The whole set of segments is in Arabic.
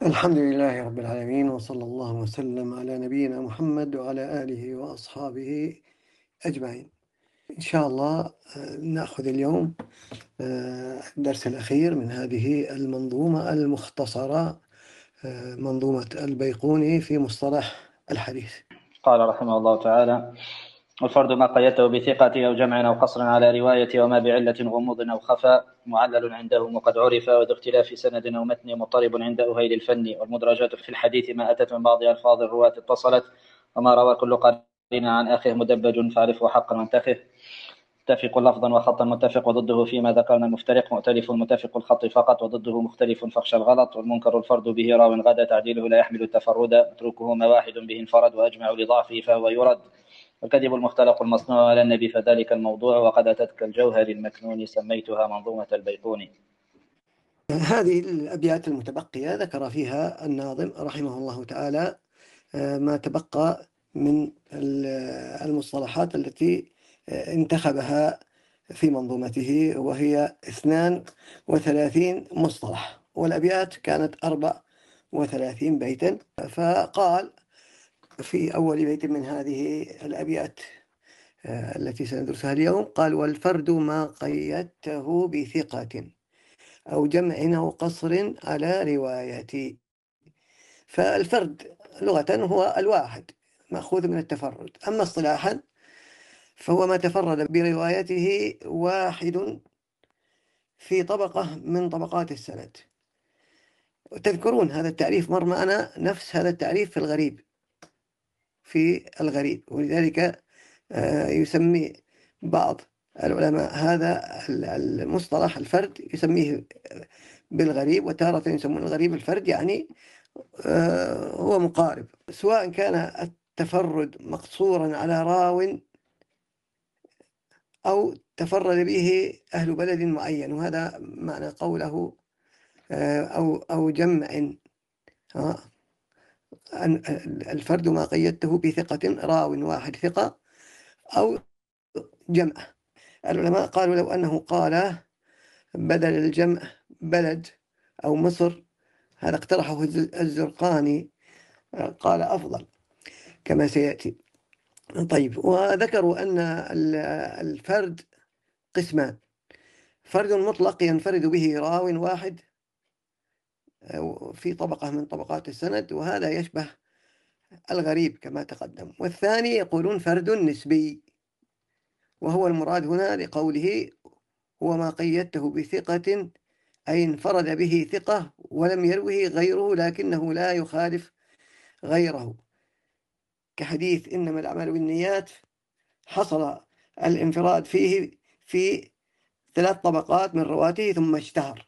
الحمد لله رب العالمين، وصلى الله وسلم على نبينا محمد وعلى آله وأصحابه أجمعين. إن شاء الله نأخذ اليوم الدرس الأخير من هذه المنظومة المختصرة، منظومة البيقوني في مصطلح الحديث. قال رحمه الله تعالى: والفرد ما قيدته بثقة أو جمع أو قصر على رواية، وما بعلة غموض أو خفاء معلل عندهم وقد عرف، وذو اختلاف سند أو متن مضطرب عند أهيل الفن. والمدرجات في الحديث ما أتت من بعض ألفاظ الرواة اتصلت، وما روى كل قرين عن أخيه مدبج فاعرفه حقا وانتخه. متفق لفظا وخطا متفق، وضده فيما ذكرنا المفترق مؤتلف متفق الخط فقط، وضده مختلف فاخشى الغلط. والمنكر الفرد به راو غدا تعديله لا يحمل التفرد، متروكه ما واحد به انفرد وأجمع لضعفه فهو يرد. والكذب المختلق المصنوع على النبي فذلك الموضوع، وقد أتتك الجوهر المكنون سميتها منظومة البيقوني. هذه الأبيات المتبقية ذكر فيها الناظم رحمه الله تعالى ما تبقى من المصطلحات التي انتخبها في منظومته، وهي 32 مصطلح، والأبيات كانت 34 بيتا. فقال في أول بيت من هذه الأبيات التي سندرسها اليوم، قال: والفرد ما قيدته بثقة أو جمع أو قصر على روايتي. فالفرد لغة هو الواحد، مأخوذ من التفرد، أما اصطلاحا فهو ما تفرد بروايته واحد في طبقة من طبقات السند. تذكرون هذا التعريف مر معنا، نفس هذا التعريف في الغريب، ولذلك يسمي بعض العلماء هذا المصطلح الفرد يسميه بالغريب، وتارة يسمون الغريب الفرد، يعني هو مقارب، سواء كان التفرد مقصورا على راو أو تفرد به أهل بلد معين، وهذا معنى قوله أو جمع. الفرد ما قيدته بثقة، راو واحد ثقة، أو جمع. العلماء قالوا لو أنه قال بدل الجمع بلد أو مصر، هذا اقترحه الزرقاني، قال أفضل كما سيأتي. طيب، وذكروا أن الفرد قسمان: فرد مطلق ينفرد به راو واحد في طبقة من طبقات السند، وهذا يشبه الغريب كما تقدم. والثاني يقولون فرد نسبي، وهو المراد هنا لقوله هو ما قيدته بثقة، أي انفرد به ثقة ولم يروه غيره لكنه لا يخالف غيره، كحديث إنما الأعمال بالنيات، حصل الانفراد فيه في 3 طبقات من رواته ثم اشتهر.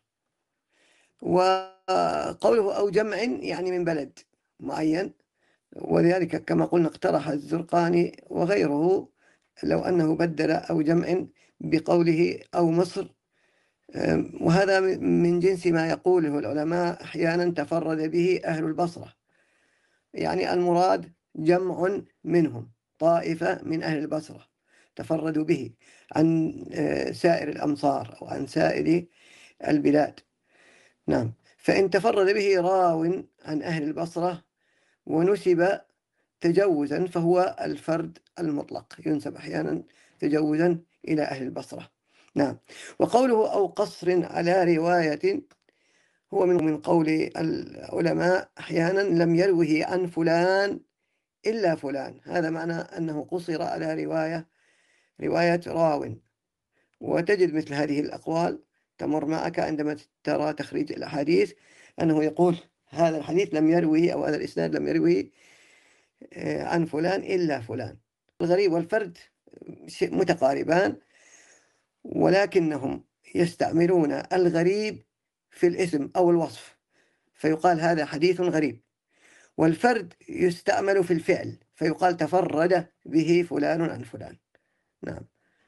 وقوله أو جمع يعني من بلد معين، ولذلك كما قلنا اقترح الزرقاني وغيره لو أنه بدل أو جمع بقوله أو مصر، وهذا من جنس ما يقوله العلماء أحيانا تفرد به أهل البصرة، يعني المراد جمع منهم، طائفة من أهل البصرة تفردوا به عن سائر الأمصار أو عن سائر البلاد. نعم، فإن تفرد به راو عن أهل البصرة ونسب تجوزا فهو الفرد المطلق، ينسب أحيانا تجوزا إلى أهل البصرة. نعم. وقوله أو قصر على رواية هو من قول العلماء أحيانا لم يروه عن فلان إلا فلان، هذا معنى أنه قصر على رواية راو. وتجد مثل هذه الأقوال تمر معك عندما ترى تخريج الأحاديث، أنه يقول هذا الحديث لم يروه أو هذا الإسناد لم يروه عن فلان إلا فلان. الغريب والفرد متقاربان، ولكنهم يستعملون الغريب في الاسم أو الوصف فيقال هذا حديث غريب، والفرد يستعمل في الفعل فيقال تفرد به فلان عن فلان. نعم.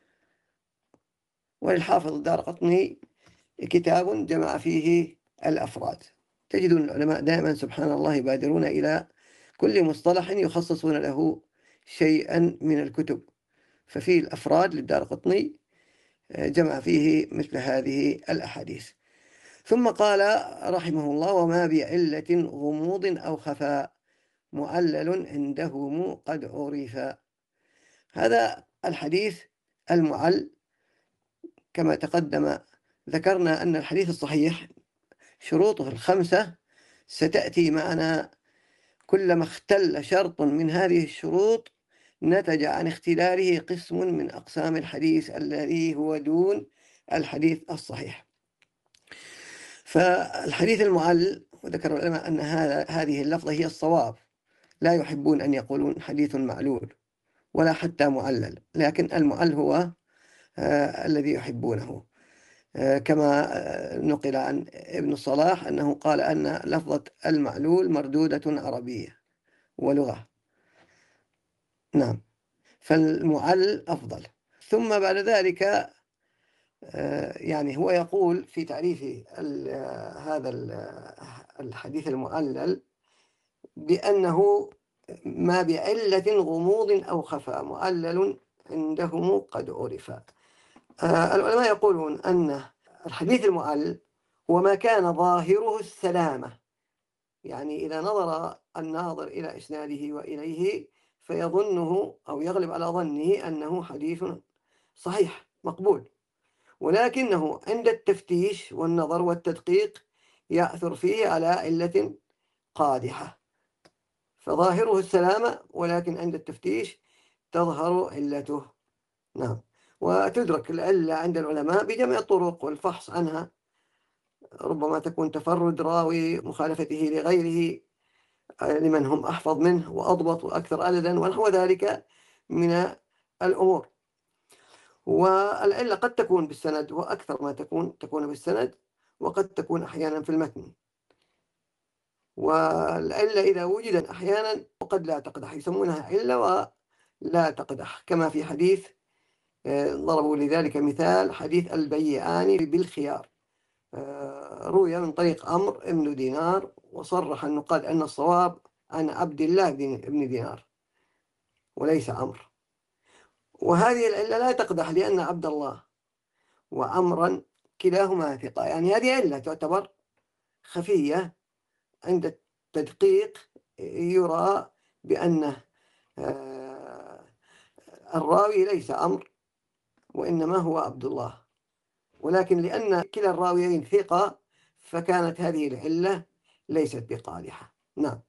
وللحافظ الدارقطني كتاب جمع فيه الأفراد. تجدون العلماء دائما سبحان الله يبادرون إلى كل مصطلح يخصصون له شيئا من الكتب، ففي الأفراد للدارقطني جمع فيه مثل هذه الأحاديث. ثم قال رحمه الله: وما بعلة غموض أو خفاء معلل عندهم قد عرف. هذا الحديث المعل كما تقدم ذكرنا أن الحديث الصحيح شروطه الخمسة ستأتي معنا. كلما اختل شرط من هذه الشروط نتج عن اختلاله قسم من أقسام الحديث الذي هو دون الحديث الصحيح. فالحديث المعل، وذكر العلماء أن هذه اللفظة هي الصواب، لا يحبون أن يقولون حديث معلول ولا حتى معلل، لكن المعل هو الذي يحبونه، كما نقل عن ابن الصلاح أنه قال أن لفظة المعلول مردودة عربية ولغة. نعم، فالمعل أفضل. ثم بعد ذلك يعني هو يقول في تعريف هذا الحديث المعلل بأنه ما بعلة غموض أو خفاء معلل عندهم قد عرف. العلماء يقولون أن الحديث المعل هو ما كان ظاهره السلامة، يعني إذا نظر الناظر إلى إسناده وإليه فيظنه أو يغلب على ظنه أنه حديث صحيح مقبول، ولكنه عند التفتيش والنظر والتدقيق يأثر فيه على علة قادحة، فظاهره السلامة ولكن عند التفتيش تظهر علته. نعم، وتدرك العلة عند العلماء بجمع الطرق والفحص عنها، ربما تكون تفرد راوي، مخالفته لغيره لمن هم أحفظ منه وأضبط وأكثر عددا ونحو ذلك من الأمور. والعلة قد تكون بالسند، وأكثر ما تكون بالسند، وقد تكون أحيانا في المتن. والعلة إذا وجدت أحيانا وقد لا تقدح، يسمونها علة ولا تقدح، كما في حديث ضربوا لذلك مثال حديث البيعان بالخيار، روي من طريق عمرو بن دينار، وصرح النقاد أن الصواب عن عبد الله بن دينار وليس عمرو، وهذه العلة لا تقدح لأن عبد الله وعمرا كلاهما ثقة، يعني هذه علة تعتبر خفية عند التدقيق، يرى بأن الراوي ليس عمرو وإنما هو عبد الله، ولكن لأن كلا الراويين ثقة فكانت هذه العلة ليست بقادحة. نعم،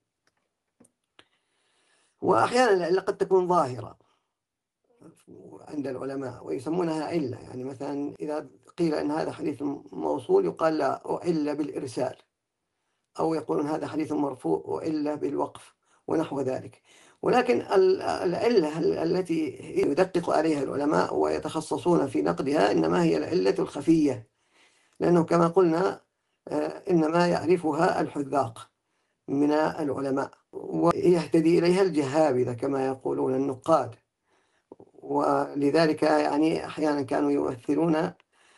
وأحيانا العلة قد تكون ظاهرة عند العلماء ويسمونها علة، يعني مثلا إذا قيل أن هذا حديث موصول يقال لا أعل بالإرسال، أو يقولون هذا حديث مرفوع أعل بالوقف ونحو ذلك. ولكن العلة التي يدقق عليها العلماء ويتخصصون في نقدها إنما هي العلة الخفية، لأنه كما قلنا إنما يعرفها الحذاق من العلماء ويهتدي إليها الجهابذة كما يقولون النقاد، ولذلك يعني أحيانا كانوا يمثلون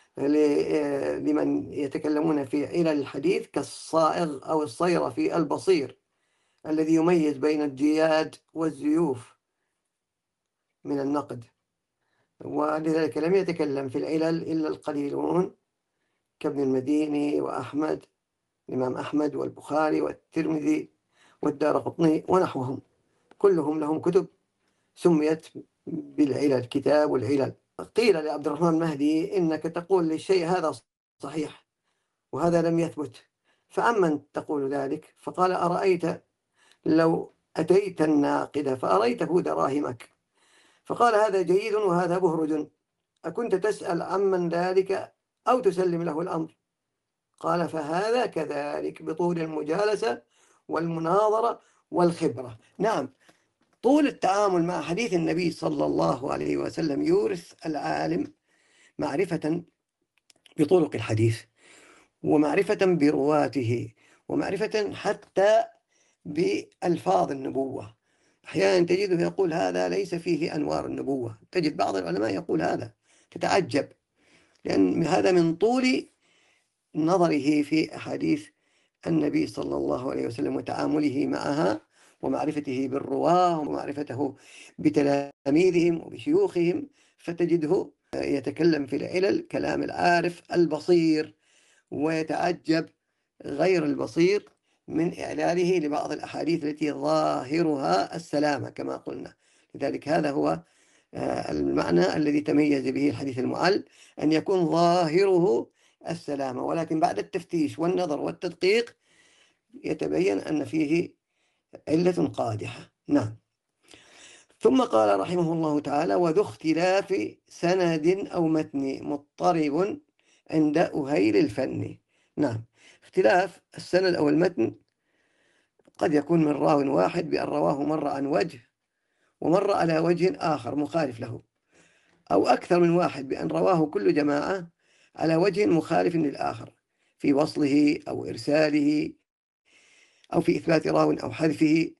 لمن يتكلمون في علل الحديث كالصائغ أو الصيرفي البصير الذي يميز بين الجياد والزيوف من النقد، ولذلك لم يتكلم في العلل إلا القليلون كابن المديني وأحمد، الإمام أحمد والبخاري والترمذي والدارقطني ونحوهم، كلهم لهم كتب سميت بالعلل، كتاب العلل. قيل لعبد الرحمن المهدي إنك تقول للشيء هذا صحيح وهذا لم يثبت، فعمن تقول ذلك؟ فقال أرأيت لو أتيت الناقد فأريته دراهمك، فقال هذا جيد وهذا بهرج، أكنت تسأل عمن ذلك أو تسلم له الأمر؟ قال فهذا كذلك بطول المجالسة والمناظرة والخبرة. نعم، طول التعامل مع حديث النبي صلى الله عليه وسلم يورث العالم معرفة بطرق الحديث ومعرفة برواته ومعرفة حتى بألفاظ النبوة. أحيانا تجده يقول هذا ليس فيه أنوار النبوة، تجد بعض العلماء يقول هذا، تتعجب، لأن هذا من طول نظره في أحاديث النبي صلى الله عليه وسلم وتعامله معها ومعرفته بالرواه ومعرفته بتلاميذهم وبشيوخهم، فتجده يتكلم في العلل كلام العارف البصير، ويتعجب غير البصير من إعلاله لبعض الأحاديث التي ظاهرها السلامة كما قلنا. لذلك هذا هو المعنى الذي تميز به الحديث المعل، أن يكون ظاهره السلامة، ولكن بعد التفتيش والنظر والتدقيق يتبين أن فيه علة قادحة. نعم. ثم قال رحمه الله تعالى: وذو اختلاف سند أو متن مضطرب عند أهيل الفن. نعم، اختلاف السند أو المتن قد يكون من راو واحد بأن رواه مرة عن وجه ومر على وجه آخر مخالف له، أو أكثر من واحد بأن رواه كل جماعة على وجه مخالف للآخر في وصله أو إرساله أو في إثبات راو أو حذفه.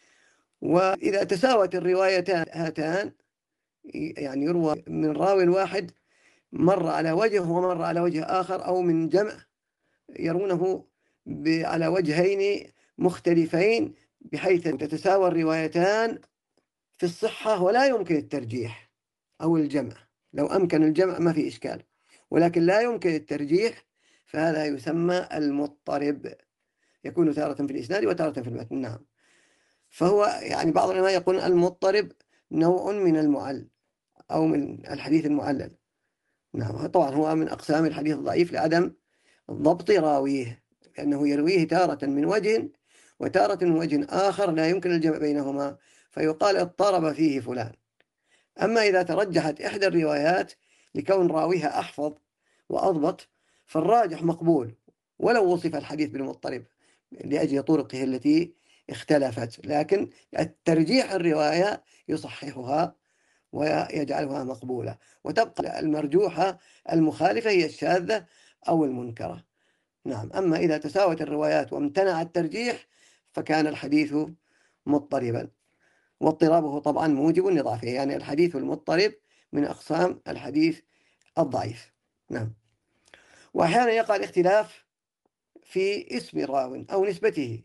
وإذا تساوت الروايتان هاتان، يعني يروى من راو واحد مر على وجه ومر على وجه آخر، أو من جمع يرونه على وجهين مختلفين بحيث تتساوى الروايتان في الصحة ولا يمكن الترجيح أو الجمع. لو أمكن الجمع ما في إشكال، ولكن لا يمكن الترجيح، فهذا يسمى المضطرب، يكون تارة في الإسناد وتارة في المتن. نعم. فهو يعني بعض العلماء يقول المضطرب نوع من المعل أو من الحديث المعلل. نعم، طبعا هو من أقسام الحديث الضعيف لعدم ضبط راويه، لأنه يرويه تارة من وجه وتارة من وجه آخر لا يمكن الجمع بينهما، فيقال اضطرب فيه فلان. أما إذا ترجحت إحدى الروايات لكون راويها أحفظ وأضبط فالراجح مقبول ولو وصف الحديث بالمضطرب لأجل طرقه التي اختلفت، لكن الترجيح الرواية يصححها ويجعلها مقبولة، وتبقى المرجوحة المخالفة هي الشاذة أو المنكرة. نعم. أما إذا تساوت الروايات وامتنع الترجيح فكان الحديث مضطربا، واضطرابه طبعا موجب لضعفه، يعني الحديث المضطرب من أقسام الحديث الضعيف. نعم. وأحيانا يقع الاختلاف في اسم الراو أو نسبته،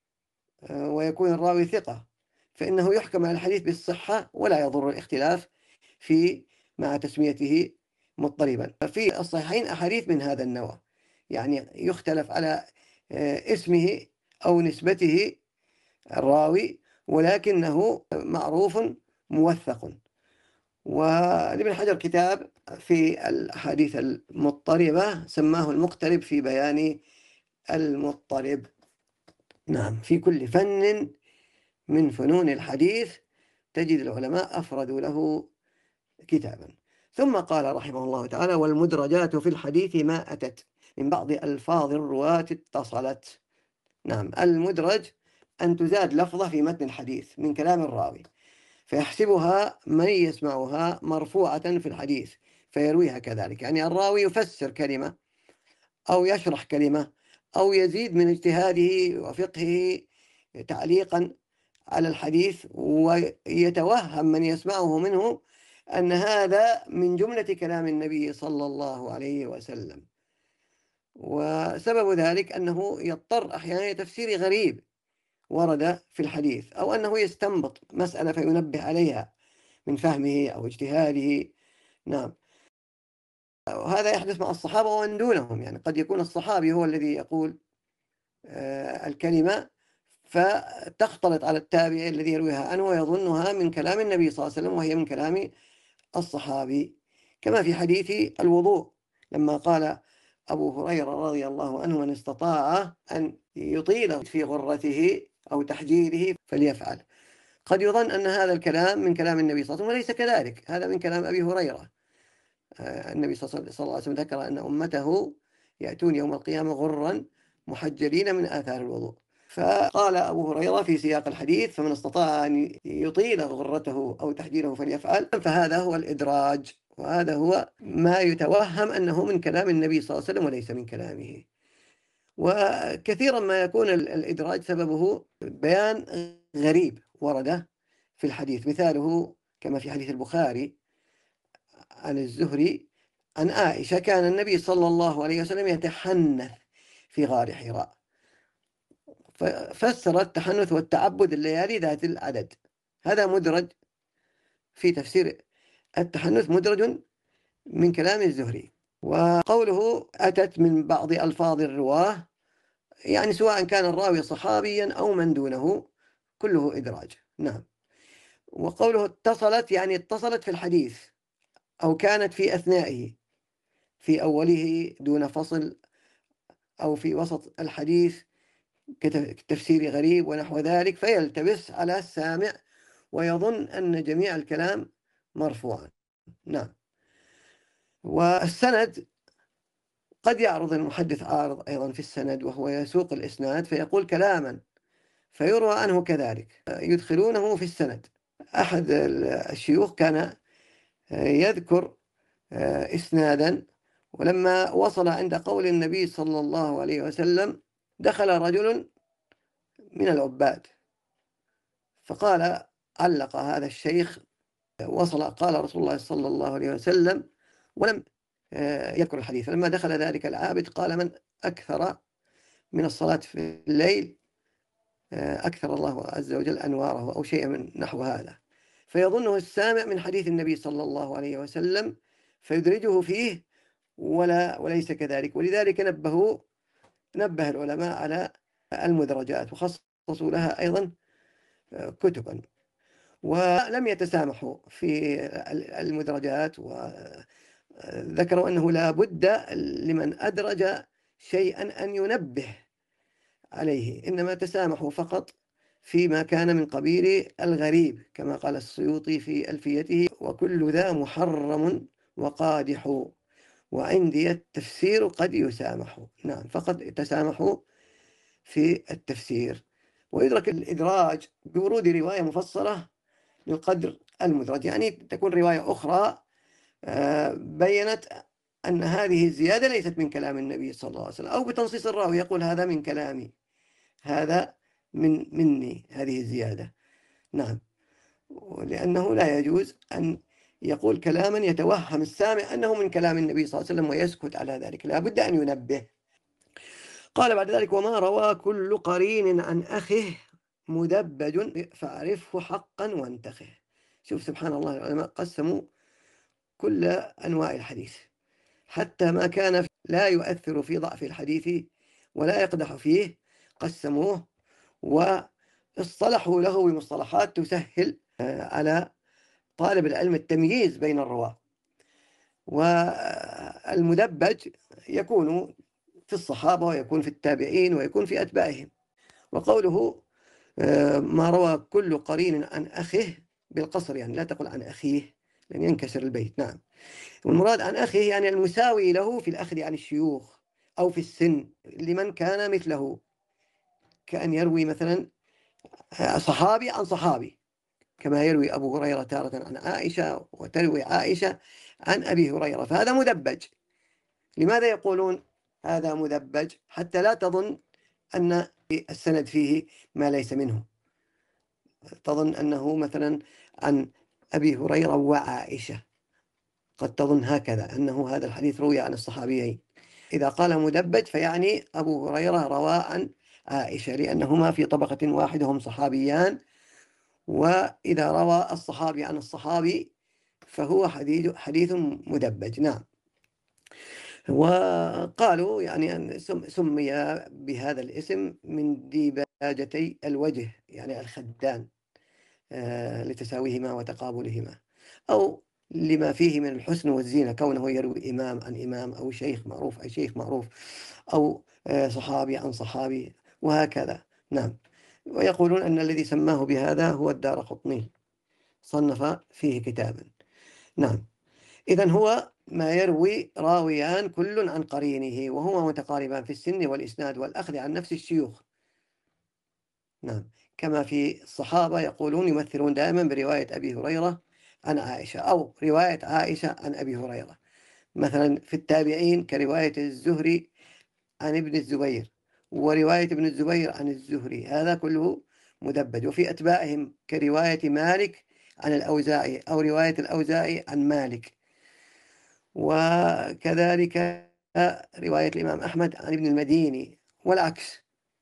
ويكون الراوي ثقة، فإنه يحكم على الحديث بالصحة ولا يضر الاختلاف في مع تسميته مضطربا. في الصحيحين أحاديث من هذا النوع، يعني يختلف على اسمه أو نسبته الراوي ولكنه معروف موثق. ولابن حجر كتاب في الأحاديث المضطربة سماه المقترب في بيان المضطرب. نعم. في كل فن من فنون الحديث تجد العلماء أفردوا له كتابا. ثم قال رحمه الله تعالى: والمدرجات في الحديث ما أتت من بعض ألفاظ الرواة اتصلت. نعم، المدرج أن تزاد لفظة في متن الحديث من كلام الراوي فيحسبها من يسمعها مرفوعة في الحديث فيرويها كذلك، يعني الراوي يفسر كلمة أو يشرح كلمة أو يزيد من اجتهاده وفقهه تعليقا على الحديث، ويتوهم من يسمعه منه أن هذا من جملة كلام النبي صلى الله عليه وسلم. وسبب ذلك أنه يضطر أحيانا إلى تفسير غريب ورد في الحديث، أو أنه يستنبط مسألة فينبه عليها من فهمه أو اجتهاده. نعم. وهذا يحدث مع الصحابة ومن دونهم، يعني قد يكون الصحابي هو الذي يقول الكلمة فتختلط على التابع الذي يرويها عنه ويظنها من كلام النبي صلى الله عليه وسلم وهي من كلام الصحابي، كما في حديث الوضوء لما قال أبو هريرة رضي الله عنه: من استطاع أن يطيل في غرته أو تحجيره فليفعل. قد يظن أن هذا الكلام من كلام النبي صلى الله عليه وسلم، وليس كذلك، هذا من كلام أبي هريرة. النبي صلى الله عليه وسلم ذكر أن أمته يأتون يوم القيامة غرا محجلين من آثار الوضوء، فقال أبو هريرة في سياق الحديث: فمن استطاع أن يطيل غرته أو تحجيره فليفعل. فهذا هو الإدراج، وهذا هو ما يتوهم أنه من كلام النبي صلى الله عليه وسلم وليس من كلامه. وكثيرا ما يكون الإدراج سببه بيان غريب ورد في الحديث، مثاله كما في حديث البخاري عن الزهري عن عائشة: كان النبي صلى الله عليه وسلم يتحنث في غار حراء، ففسر التحنث والتعبد الليالي ذات العدد. هذا مدرج في تفسير التحنث، مدرج من كلام الزهري. وقوله أتت من بعض ألفاظ الرواه، يعني سواء كان الراوي صحابيا أو من دونه كله إدراج. نعم. وقوله اتصلت يعني اتصلت في الحديث أو كانت في أثنائه، في أوله دون فصل، أو في وسط الحديث كتفسير غريب ونحو ذلك، فيلتبس على السامع ويظن أن جميع الكلام مرفوعا. نعم. والسند قد يعرض المحدث عارض أيضا في السند وهو يسوق الإسناد فيقول كلاما فيروى عنه كذلك، يدخلونه في السند. أحد الشيوخ كان يذكر إسنادا، ولما وصل عند قول النبي صلى الله عليه وسلم دخل رجل من العباد، فقال علق هذا الشيخ وصل قال رسول الله صلى الله عليه وسلم، ولم يذكر الحديث. لما دخل ذلك العابد قال من أكثر من الصلاة في الليل أكثر الله عز وجل أنواره، أو شيء من نحو هذا، فيظنه السامع من حديث النبي صلى الله عليه وسلم فيدرجه فيه وليس كذلك. ولذلك نبه العلماء على المدرجات وخصصوا لها أيضا كتبا، ولم يتسامحوا في المدرجات، وذكروا أنه لا بد لمن أدرج شيئا أن ينبه عليه، إنما تسامحوا فقط فيما كان من قبيل الغريب، كما قال السيوطي في ألفيته: وكل ذا محرم وقادح وعندي التفسير قد يسامح. نعم، فقط تسامحوا في التفسير. ويدرك الإدراج بورود رواية مفصلة للقدر المدرج، يعني تكون رواية أخرى بينت أن هذه الزيادة ليست من كلام النبي صلى الله عليه وسلم، أو بتنصيص الراوي يقول هذا من كلامي، هذا مني هذه الزيادة. نعم، لأنه لا يجوز أن يقول كلاما يتوهم السامع أنه من كلام النبي صلى الله عليه وسلم ويسكت على ذلك، لا بد أن ينبه. قال بعد ذلك: وما روى كل قرين عن أخه مدبج فاعرفه حقا وانتخه. شوف سبحان الله، العلماء قسموا كل أنواع الحديث، حتى ما كان لا يؤثر في ضعف الحديث ولا يقدح فيه قسموه، واصطلحوا له بمصطلحات تسهل على طالب العلم التمييز بين الرواة. والمدبج يكون في الصحابة ويكون في التابعين ويكون في أتباعهم. وقوله ما روى كل قرين عن أخه بالقصر، يعني لا تقل عن أخيه لأن ينكسر البيت. نعم، والمراد عن أخيه يعني المساوي له في الأخذ عن الشيوخ أو في السن لمن كان مثله، كأن يروي مثلا صحابي عن صحابي، كما يروي أبو هريرة تارة عن عائشة وتروي عائشة عن أبي هريرة، فهذا مدبج. لماذا يقولون هذا مدبج؟ حتى لا تظن أن السند فيه ما ليس منه، تظن أنه مثلا عن أبي هريرة وعائشة، قد تظن هكذا أنه هذا الحديث روي عن الصحابيين. إذا قال مدبج فيعني أبو هريرة روى عن عائشة، لأنهما في طبقة واحدة، هم صحابيان، وإذا روى الصحابي عن الصحابي فهو حديث مدبج. نعم. وقالوا يعني أن سمي بهذا الاسم من ديباجتي الوجه، يعني الخدان، لتساويهما وتقابلهما، أو لما فيه من الحسن والزينة، كونه يروي إمام عن إمام، أو شيخ معروف عن شيخ معروف، أو صحابي عن صحابي، وهكذا. نعم. ويقولون أن الذي سماه بهذا هو الدارقطني، صنف فيه كتابا. نعم. إذن هو ما يروي راويان كل عن قرينه وهما متقاربان في السن والإسناد والأخذ عن نفس الشيوخ. نعم، كما في الصحابة يقولون يمثلون دائما برواية أبي هريرة عن عائشة، أو رواية عائشة عن أبي هريرة. مثلا في التابعين كرواية الزهري عن ابن الزبير، ورواية ابن الزبير عن الزهري، هذا كله مدبج. وفي أتباعهم كرواية مالك عن الأوزاعي، أو رواية الأوزاعي عن مالك، وكذلك رواية الإمام أحمد عن ابن المديني والعكس.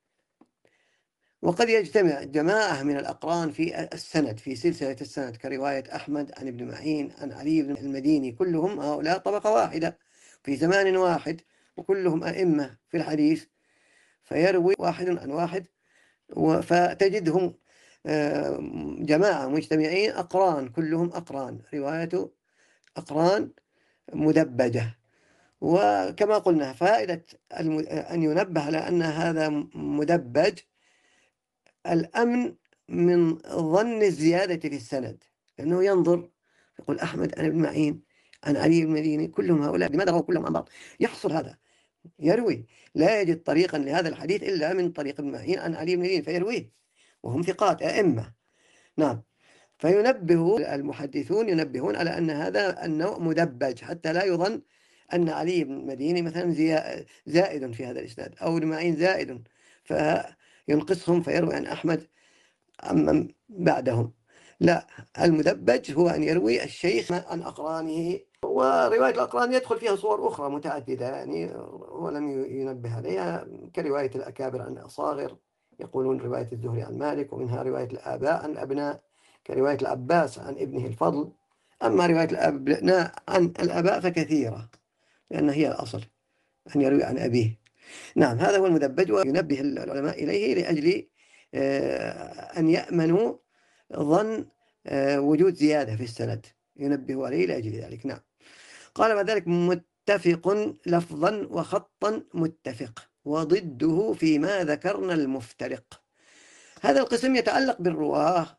وقد يجتمع جماعة من الأقران في السند، في سلسلة السند، كرواية أحمد عن ابن معين عن علي بن المديني، كلهم هؤلاء طبقة واحدة، في زمان واحد وكلهم أئمة في الحديث، فيروي واحد عن واحد، فتجدهم جماعة مجتمعين أقران، كلهم أقران، رواية أقران مدبجة. وكما قلنا فائدة أن ينبه على أن هذا مدبج الأمن من ظن الزيادة في السند، لأنه ينظر يقول أحمد عن ابن معين عن علي بن المديني، كلهم هؤلاء لماذا رووا كلهم عن بعض؟ يحصل هذا، يروي، لا يجد طريقا لهذا الحديث إلا من طريق ابن معين عن علي بن المديني فيرويه، وهم ثقات أئمة. نعم. فينبه المحدثون ينبهون على أن هذا النوع مدبج، حتى لا يظن أن علي بن المديني مثلا زائد في هذا الإسناد، أو ابن معين زائد فينقصهم فيروي عن أحمد عمن بعدهم. لا، المدبج هو أن يروي الشيخ عن أقرانه. ورواية الأقران يدخل فيها صور أخرى متعددة يعني ولم ينبه عليها، كرواية الأكابر عن الأصاغر، يقولون رواية الزهري عن مالك، ومنها رواية الآباء عن الأبناء كرواية العباس عن ابنه الفضل. أما رواية الأبناء عن الآباء فكثيرة، لأن هي الأصل أن يروي عن أبيه. نعم، هذا هو المدبج، وينبه العلماء إليه لأجل أن يأمنوا ظن وجود زيادة في السند، ينبه عليه لأجل ذلك. نعم. قال بعد ذلك متفق لفظا وخطا متفق، وضده فيما ذكرنا المفترق. هذا القسم يتعلق بالرواه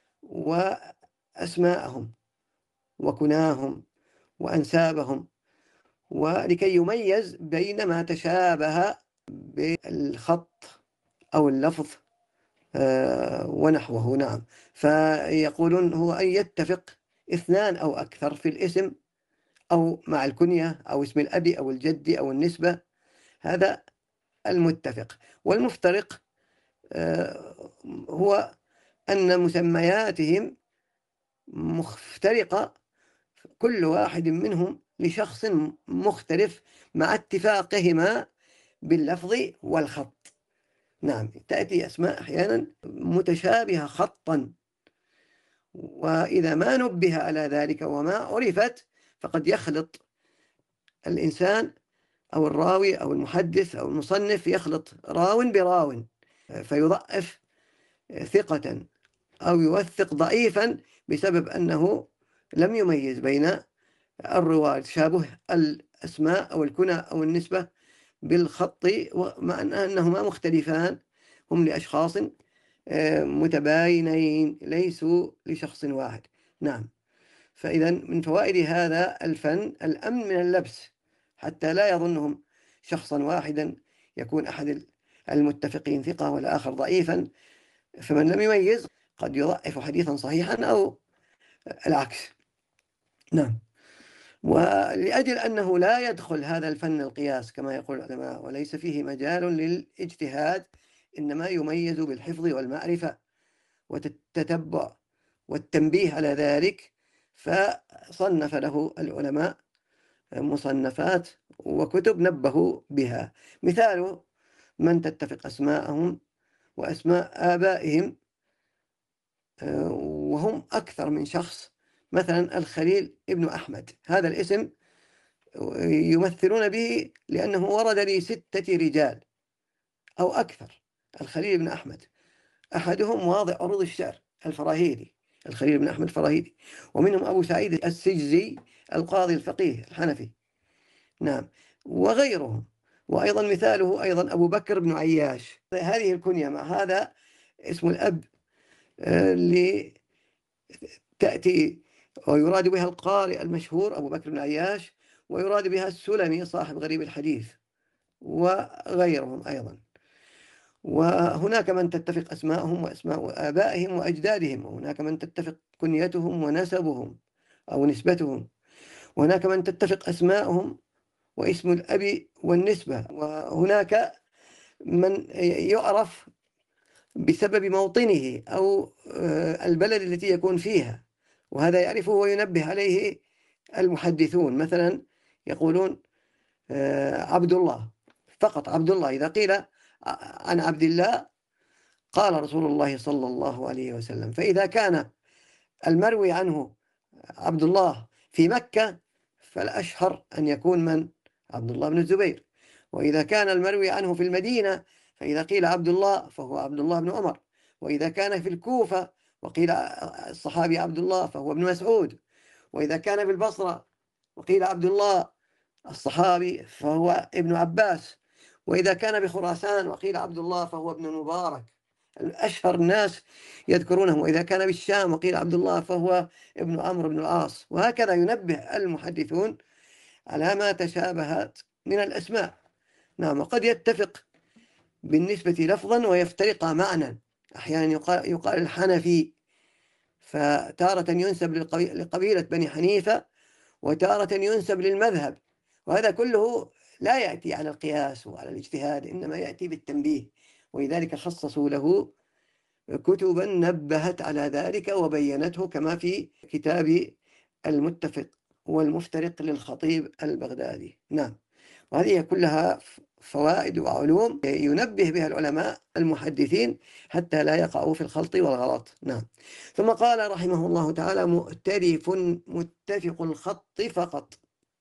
وأسماءهم وكناهم وأنسابهم، ولكي يميز بين ما تشابه بالخط أو اللفظ ونحوه. نعم. فيقولون هو أن يتفق اثنان أو أكثر في الاسم أو مع الكنية أو اسم الأب أو الجد أو النسبة، هذا المتفق. والمفترق هو أن مسمياتهم مختلقة، كل واحد منهم لشخص مختلف مع اتفاقهما باللفظ والخط. نعم، تأتي أسماء أحيانا متشابهة خطا، وإذا ما نبه على ذلك وما عرفت فقد يخلط الإنسان أو الراوي أو المحدث أو المصنف، يخلط راو براو فيضعف ثقة أو يوثق ضعيفا بسبب أنه لم يميز بين الرواة، تشابه الأسماء أو الكنى أو النسبة بالخط، مع أنهما مختلفان، هم لأشخاص متباينين ليسوا لشخص واحد. نعم. فإذا من فوائد هذا الفن الأمن من اللبس، حتى لا يظنهم شخصا واحدا، يكون أحد المتفقين ثقة والآخر ضعيفا، فمن لم يميز قد يضعف حديثا صحيحا أو العكس. نعم. ولأجل أنه لا يدخل هذا الفن القياس كما يقول العلماء، وليس فيه مجال للاجتهاد، إنما يميز بالحفظ والمعرفة والتتبع والتنبيه على ذلك، فصنف له العلماء مصنفات وكتب نبهوا بها. مثال من تتفق أسماءهم وأسماء آبائهم، وهم أكثر من شخص، مثلا الخليل ابن أحمد، هذا الاسم يمثلون به لأنه ورد لي 6 رجال أو أكثر. الخليل بن أحمد أحدهم واضع عروض الشعر الفراهيدي، الخليل بن أحمد الفراهيدي، ومنهم أبو سعيد السجزي القاضي الفقيه الحنفي. نعم. وغيرهم. وأيضا مثاله أيضا أبو بكر بن عياش، هذه الكنية مع هذا اسم الأب اللي تأتي ويراد بها القارئ المشهور أبو بكر بن عياش، ويراد بها السلمي صاحب غريب الحديث، وغيرهم أيضا. وهناك من تتفق أسماءهم وأسماء آبائهم وأجدادهم، وهناك من تتفق كنيتهم ونسبهم أو نسبتهم، وهناك من تتفق أسماءهم واسم الأب والنسبة، وهناك من يعرف بسبب موطنه أو البلد التي يكون فيها، وهذا يعرفه وينبه عليه المحدثون. مثلا يقولون عبد الله، فقط عبد الله، إذا قيل عن عبد الله قال رسول الله صلى الله عليه وسلم. فإذا كان المروي عنه عبد الله في مكة، فالأشهر أن يكون من عبد الله بن الزبير. وإذا كان المروي عنه في المدينة فإذا قيل عبد الله فهو عبد الله بن عمر. وإذا كان في الكوفة وقيل الصحابي عبد الله فهو ابن مسعود. وإذا كان في البصرة وقيل عبد الله الصحابي فهو ابن عباس. وإذا كان بخراسان وقيل عبد الله فهو ابن المبارك، الأشهر الناس يذكرونهم. وإذا كان بالشام وقيل عبد الله فهو ابن عمرو بن العاص. وهكذا ينبه المحدثون على ما تشابهت من الأسماء. نعم. وقد يتفق بالنسبة لفظا ويفترق معنى. أحيانا يقال الحنفي، فتارة ينسب لقبيلة بني حنيفة وتارة ينسب للمذهب، وهذا كله لا يأتي على القياس وعلى الاجتهاد، إنما يأتي بالتنبيه. ولذلك خصصوا له كتبا نبهت على ذلك وبينته، كما في كتاب المتفق والمفترق للخطيب البغدادي. نعم. وهذه كلها فوائد وعلوم ينبه بها العلماء المحدثين حتى لا يقعوا في الخلط والغلط. نعم. ثم قال رحمه الله تعالى: مؤتلف متفق الخط فقط،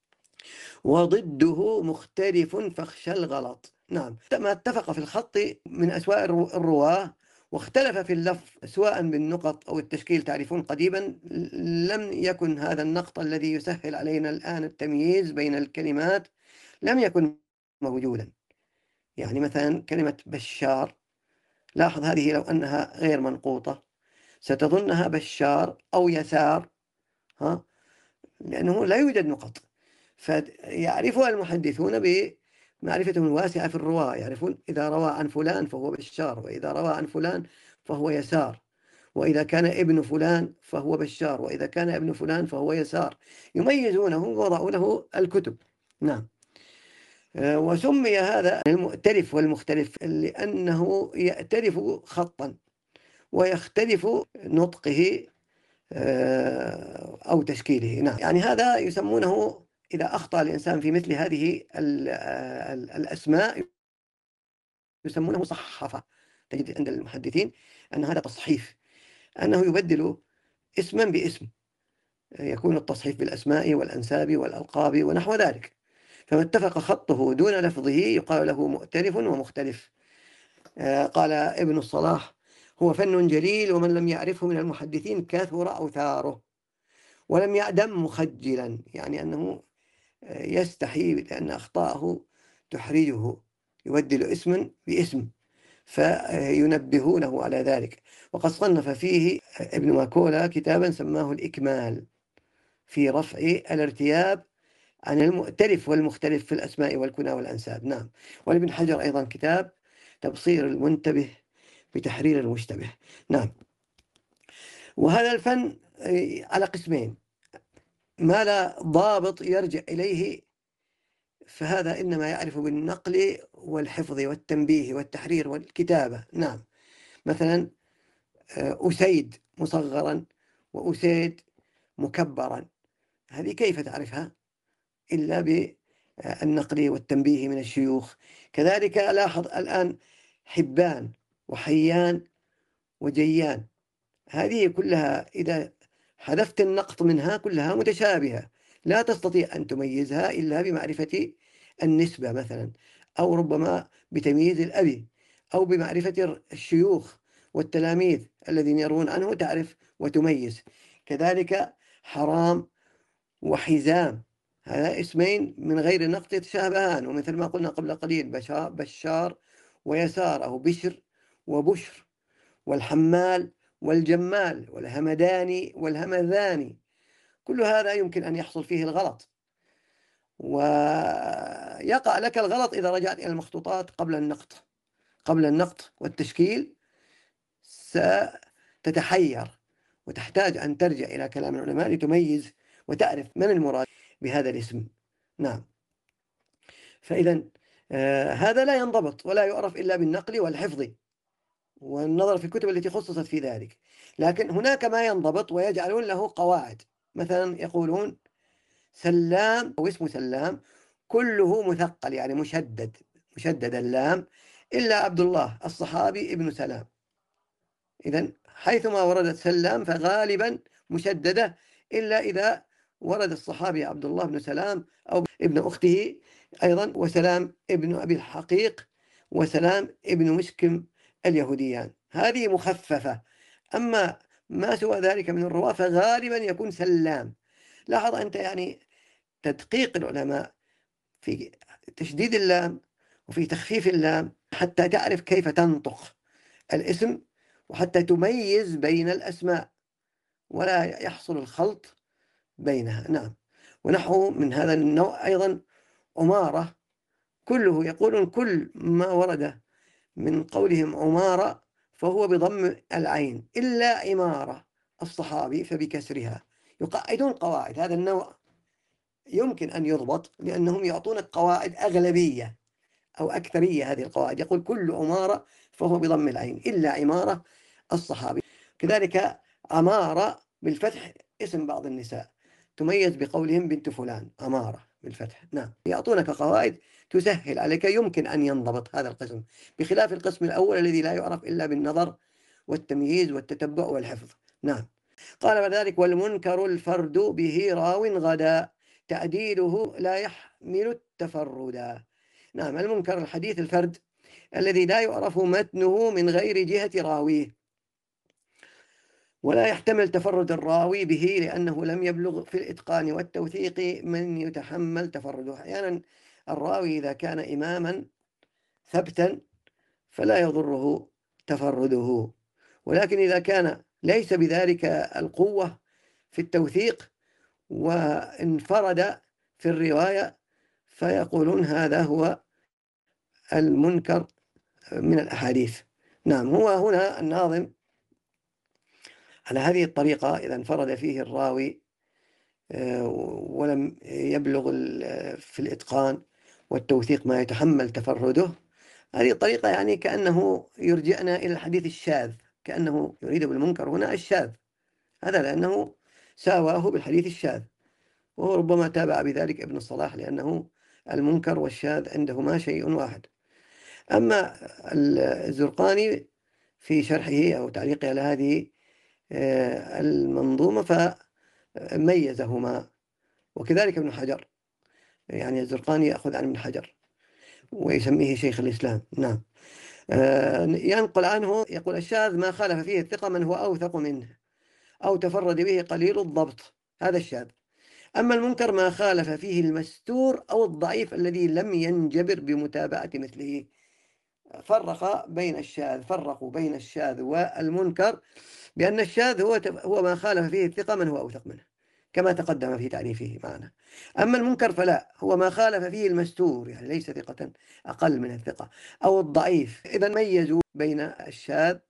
وضده مختلف فاخشى الغلط. نعم. ما اتفق في الخط من أسماء الرواه واختلف في اللفظ سواء بالنقط أو التشكيل. تعرفون قديما لم يكن هذا النقط الذي يسهل علينا الآن التمييز بين الكلمات لم يكن موجودا. يعني مثلا كلمة بشار، لاحظ هذه لو أنها غير منقوطة ستظنها بشار أو يسار، لأنه لا يوجد نقط. فيعرفها المحدثون بمعرفتهم الواسعة في الرواة، يعرفون إذا روى عن فلان فهو بشار، وإذا روى عن فلان فهو يسار، وإذا كان ابن فلان فهو بشار، وإذا كان ابن فلان فهو يسار. يميزونه ووضعوا له الكتب. نعم. وسمي هذا المؤتلف والمختلف لأنه يأتلف خطا ويختلف نطقه أو تشكيله. نعم. يعني هذا يسمونه إذا أخطأ الإنسان في مثل هذه الأسماء يسمونه صحفة. تجد عند المحدثين أن هذا تصحيف، أنه يبدل اسما باسم، يكون التصحيف بالأسماء والأنساب والألقاب ونحو ذلك. فما اتفق خطه دون لفظه يقال له مؤتلف ومختلف. قال ابن الصلاح: هو فن جليل، ومن لم يعرفه من المحدثين كثر أوثاره، ولم يعدم مخجلا، يعني أنه يستحي لأن أخطاءه تحرجه، يبدل اسما باسم، فينبهونه على ذلك. وقد صنف فيه ابن ماكولا كتابا سماه الإكمال في رفع الارتياب عن المؤتلف والمختلف في الأسماء والكنى والأنساب. نعم. ولابن حجر أيضا كتاب تبصير المنتبه بتحرير المشتبه. نعم. وهذا الفن على قسمين: ما لا ضابط يرجع إليه فهذا إنما يعرف بالنقل والحفظ والتنبيه والتحرير والكتابة. نعم. مثلا أسيد مصغرا وأسيد مكبرا، هذه كيف تعرفها إلا بالنقل والتنبيه من الشيوخ. كذلك لاحظ الآن حبان وحيان وجيان، هذه كلها إذا حذفت النقط منها كلها متشابهة، لا تستطيع أن تميزها إلا بمعرفة النسبة مثلا، أو ربما بتمييز الأب، أو بمعرفة الشيوخ والتلاميذ الذين يروون عنه تعرف وتميز. كذلك حرام وحزام، هذا اسمين من غير نقط يتشابهان، ومثل ما قلنا قبل قليل بشار ويسار، أو بشر وبشر، والحمال والجمال، والهمداني والهمذاني، كل هذا يمكن أن يحصل فيه الغلط، ويقع لك الغلط إذا رجعت إلى المخطوطات قبل النقط والتشكيل، ستتحير وتحتاج أن ترجع إلى كلام العلماء لتميز وتعرف من المراد بهذا الاسم. نعم. فإذا هذا لا ينضبط ولا يعرف إلا بالنقل والحفظ والنظر في الكتب التي خصصت في ذلك. لكن هناك ما ينضبط ويجعلون له قواعد، مثلا يقولون سلام أو اسم سلام كله مثقل، يعني مشدد اللام، إلا عبد الله الصحابي ابن سلام. إذن حيثما وردت سلام فغالبا مشددة، إلا إذا ورد الصحابي عبد الله بن سلام أو ابن أخته أيضا، وسلام ابن أبي الحقيق، وسلام ابن مشكم اليهوديان، هذه مخففة. أما ما سوى ذلك من الرواة فغالبا يكون سلام. لاحظ أنت يعني تدقيق العلماء في تشديد اللام وفي تخفيف اللام حتى تعرف كيف تنطق الاسم، وحتى تميز بين الأسماء ولا يحصل الخلط بينها. نعم. ونحو من هذا النوع أيضا عمارة، كله يقولون كل ما ورد من قولهم عمارة فهو بضم العين إلا عمارة الصحابي فبكسرها. يقعدون قواعد، هذا النوع يمكن أن يضبط لأنهم يعطونك قواعد أغلبية أو أكثرية. هذه القواعد يقول كل عمارة فهو بضم العين إلا عمارة الصحابي. كذلك عمارة بالفتح اسم بعض النساء تميز بقولهم بنت فلان، عمارة بالفتح. نعم، يعطونك قواعد تسهل عليك، يمكن أن ينضبط هذا القسم، بخلاف القسم الأول الذي لا يعرف إلا بالنظر والتمييز والتتبع والحفظ. نعم. قال بعد ذلك: والمنكر الفرد به راو غدا تعديله لا يحمل التفردا. نعم، المنكر الحديث الفرد الذي لا يعرف متنه من غير جهة راويه، ولا يحتمل تفرد الراوي به لأنه لم يبلغ في الإتقان والتوثيق من يتحمل تفرده. أحيانا الراوي إذا كان إماما ثبتا فلا يضره تفرده، ولكن إذا كان ليس بذلك القوة في التوثيق وانفرد في الرواية فيقولون هذا هو المنكر من الأحاديث. نعم، هو هنا الناظم على هذه الطريقة إذا انفرد فيه الراوي ولم يبلغ في الإتقان والتوثيق ما يتحمل تفرده، هذه الطريقة يعني كأنه يرجعنا إلى الحديث الشاذ، كأنه يريد بالمنكر هنا الشاذ، هذا لأنه ساواه بالحديث الشاذ، وهو ربما تابع بذلك ابن الصلاح لأنه المنكر والشاذ عندهما شيء واحد. أما الزرقاني في شرحه أو تعليقه على هذه المنظومة فميزهما، وكذلك ابن حجر، يعني الزرقاني يأخذ عن ابن حجر ويسميه شيخ الإسلام. نعم. ينقل عنه يقول: الشاذ ما خالف فيه الثقة من هو أوثق منه أو تفرد به قليل الضبط، هذا الشاذ. أما المنكر ما خالف فيه المستور أو الضعيف الذي لم ينجبر بمتابعة مثله. فرقوا بين الشاذ والمنكر بأن الشاذ هو ما خالف فيه الثقة من هو أوثق منه، كما تقدم في تعريفه معنا. أما المنكر فلا، هو ما خالف فيه المستور، يعني ليس ثقة أقل من الثقة، أو الضعيف. إذا ميزوا بين الشاذ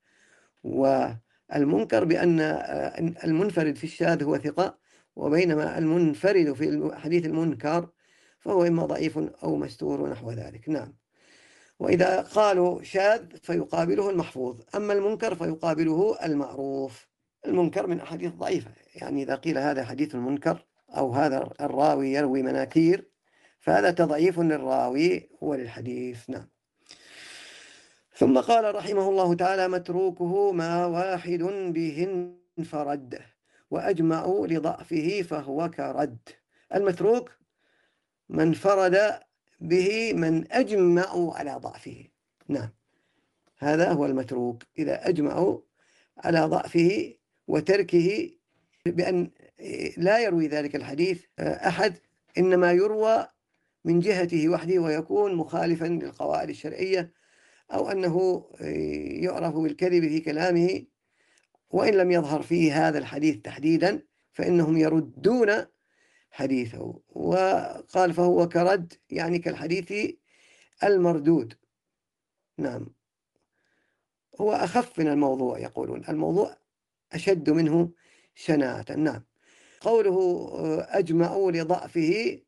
والمنكر بأن المنفرد في الشاذ هو ثقة، وبينما المنفرد في الحديث المنكر فهو إما ضعيف أو مستور ونحو ذلك. نعم. وإذا قالوا شاذ فيقابله المحفوظ، أما المنكر فيقابله المعروف. المنكر من أحاديث ضعيفة، يعني إذا قيل هذا حديث المنكر أو هذا الراوي يروي مناكير فهذا تضعيف للراوي وللحديث. نعم. ثم قال رحمه الله تعالى: متروكه ما واحد به انفرد وأجمعوا لضعفه فهو كرد. المتروك من انفرد به من أجمعوا على ضعفه. نعم، هذا هو المتروك، إذا أجمعوا على ضعفه وتركه بأن لا يروي ذلك الحديث أحد، إنما يروى من جهته وحده ويكون مخالفا للقواعد الشرعية، أو أنه يعرف بالكذب في كلامه، وإن لم يظهر فيه هذا الحديث تحديدا فإنهم يردون حديثه. وقال فهو كرد، يعني كالحديث المردود. نعم، هو أخف من الموضوع، يقولون الموضوع أشد منه شناعة. نعم. قوله أجمعوا لضعفه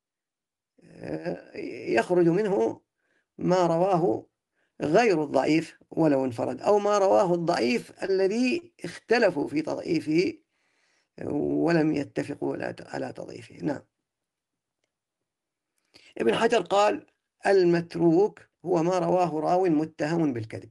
يخرج منه ما رواه غير الضعيف ولو انفرد، أو ما رواه الضعيف الذي اختلفوا في تضعيفه ولم يتفقوا على تضعيفه. نعم. ابن حجر قال: المتروك هو ما رواه راو متهم بالكذب،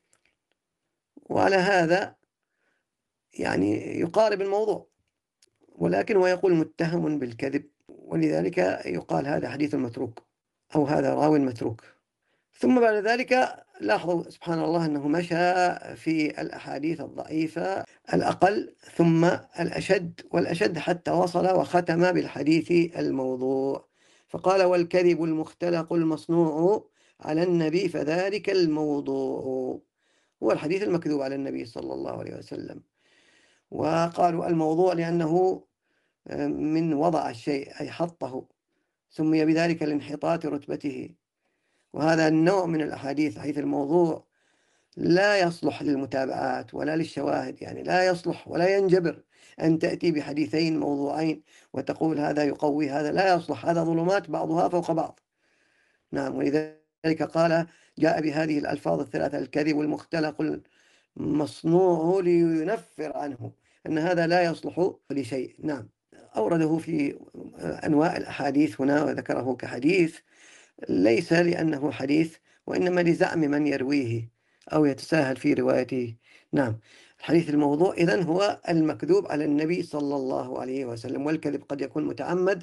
وعلى هذا يعني يقارب الموضوع، ولكن هو يقول متهم بالكذب، ولذلك يقال هذا حديث متروك أو هذا راو متروك. ثم بعد ذلك لاحظوا سبحان الله أنه مشى في الأحاديث الضعيفة الأقل ثم الأشد والأشد حتى وصل وختم بالحديث الموضوع، فقال: والكذب المختلق المصنوع على النبي فذلك الموضوع، هو الحديث المكذوب على النبي صلى الله عليه وسلم. وقالوا الموضوع لأنه من وضع الشيء أي حطه، سمي بذلك لانحطاط رتبته. وهذا النوع من الأحاديث حيث الموضوع لا يصلح للمتابعات ولا للشواهد، يعني لا يصلح ولا ينجبر أن تأتي بحديثين موضوعين وتقول هذا يقوي هذا، لا يصلح، هذا ظلمات بعضها فوق بعض. نعم، ولذلك قال جاء بهذه الألفاظ الثلاثة: الكذب المختلق المصنوع، لينفر عنه أن هذا لا يصلح لشيء. نعم، أورده في أنواع الأحاديث هنا وذكره كحديث ليس لأنه حديث، وإنما لزعم من يرويه أو يتساهل في روايته. نعم، الحديث الموضوع إذن هو المكذوب على النبي صلى الله عليه وسلم، والكذب قد يكون متعمد